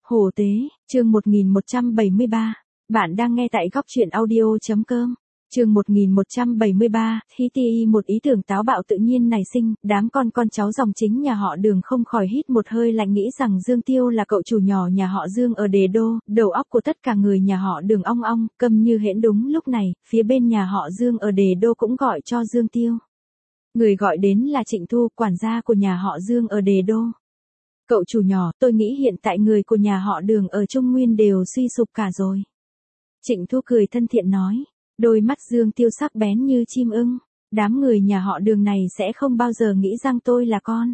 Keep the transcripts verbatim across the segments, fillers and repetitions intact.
Hồ Tế, chương một nghìn một trăm bảy mươi ba. Bạn đang nghe tại góc truyện audio.com. Chương một nghìn một trăm bảy mươi ba, Hi Ti một ý tưởng táo bạo tự nhiên nảy sinh, đám con con cháu dòng chính nhà họ Đường không khỏi hít một hơi lạnh nghĩ rằng Dương Tiêu là cậu chủ nhỏ nhà họ Dương ở Đề Đô, đầu óc của tất cả người nhà họ Đường ong ong, câm như hễn. Đúng lúc này, phía bên nhà họ Dương ở Đề Đô cũng gọi cho Dương Tiêu. Người gọi đến là Trịnh Thu, quản gia của nhà họ Dương ở Đề Đô. Cậu chủ nhỏ, tôi nghĩ hiện tại người của nhà họ Đường ở Trung Nguyên đều suy sụp cả rồi. Trịnh Thu cười thân thiện nói, đôi mắt Dương Tiêu sắc bén như chim ưng. Đám người nhà họ Đường này sẽ không bao giờ nghĩ rằng tôi là con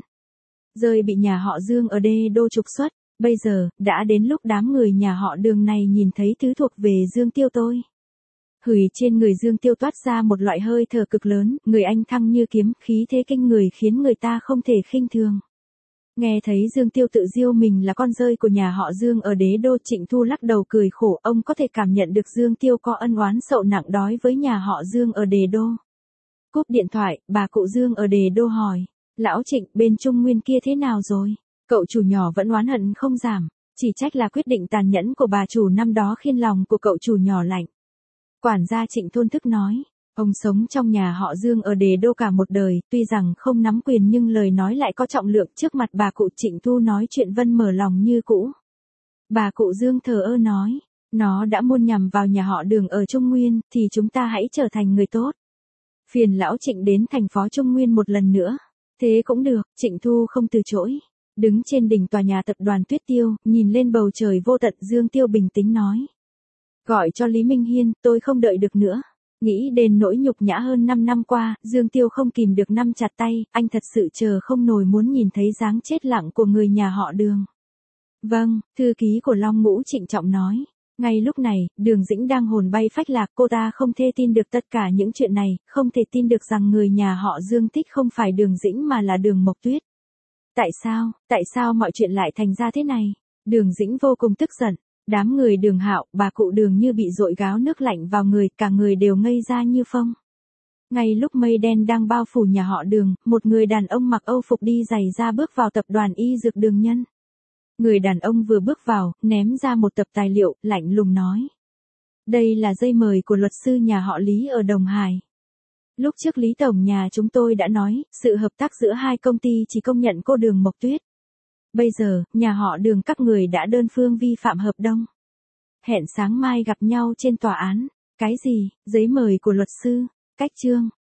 rơi bị nhà họ Dương ở Đê Đô trục xuất. Bây giờ, đã đến lúc đám người nhà họ Đường này nhìn thấy thứ thuộc về Dương Tiêu tôi. Hửi, trên người Dương Tiêu toát ra một loại hơi thở cực lớn, người anh thăng như kiếm, khí thế kinh người khiến người ta không thể khinh thường. Nghe thấy Dương Tiêu tự diêu mình là con rơi của nhà họ Dương ở Đế Đô, Trịnh Thu lắc đầu cười khổ, ông có thể cảm nhận được Dương Tiêu có ân oán sậu nặng đói với nhà họ Dương ở Đề Đô. Cúp điện thoại, bà cụ Dương ở Đề Đô hỏi, lão Trịnh, bên Trung Nguyên kia thế nào rồi? Cậu chủ nhỏ vẫn oán hận không giảm, chỉ trách là quyết định tàn nhẫn của bà chủ năm đó khiến lòng của cậu chủ nhỏ lạnh. Quản gia Trịnh thôn thức nói, ông sống trong nhà họ Dương ở Đề Đô cả một đời, tuy rằng không nắm quyền nhưng lời nói lại có trọng lượng. Trước mặt bà cụ Trịnh Thu nói chuyện Vân mở lòng như cũ. Bà cụ Dương thờ ơ nói, nó đã muôn nhằm vào nhà họ Đường ở Trung Nguyên, thì chúng ta hãy trở thành người tốt. Phiền lão Trịnh đến thành phố Trung Nguyên một lần nữa. Thế cũng được, Trịnh Thu không từ chối. Đứng trên đỉnh tòa nhà tập đoàn Tuyết Tiêu, nhìn lên bầu trời vô tận, Dương Tiêu bình tĩnh nói. Gọi cho Lý Minh Hiên, tôi không đợi được nữa. Nghĩ đến nỗi nhục nhã hơn năm năm qua, Dương Tiêu không kìm được nắm chặt tay, anh thật sự chờ không nổi muốn nhìn thấy dáng chết lặng của người nhà họ Đường. Vâng, thư ký của Long Ngũ trịnh trọng nói. Ngay lúc này, Đường Dĩnh đang hồn bay phách lạc, cô ta không thể tin được tất cả những chuyện này, không thể tin được rằng người nhà họ Dương thích không phải Đường Dĩnh mà là Đường Mộc Tuyết. Tại sao, tại sao mọi chuyện lại thành ra thế này? Đường Dĩnh vô cùng tức giận. Đám người Đường Hạo, bà cụ Đường như bị dội gáo nước lạnh vào người, cả người đều ngây ra như phông. Ngay lúc mây đen đang bao phủ nhà họ Đường, một người đàn ông mặc âu phục đi giày ra bước vào tập đoàn y dược Đường Nhân. Người đàn ông vừa bước vào, ném ra một tập tài liệu, lạnh lùng nói. Đây là giấy mời của luật sư nhà họ Lý ở Đồng Hải. Lúc trước Lý Tổng nhà chúng tôi đã nói, sự hợp tác giữa hai công ty chỉ công nhận cô Đường Mộc Tuyết. Bây giờ, nhà họ Đường các người đã đơn phương vi phạm hợp đồng. Hẹn sáng mai gặp nhau trên tòa án. Cái gì, giấy mời của luật sư? Cách chương.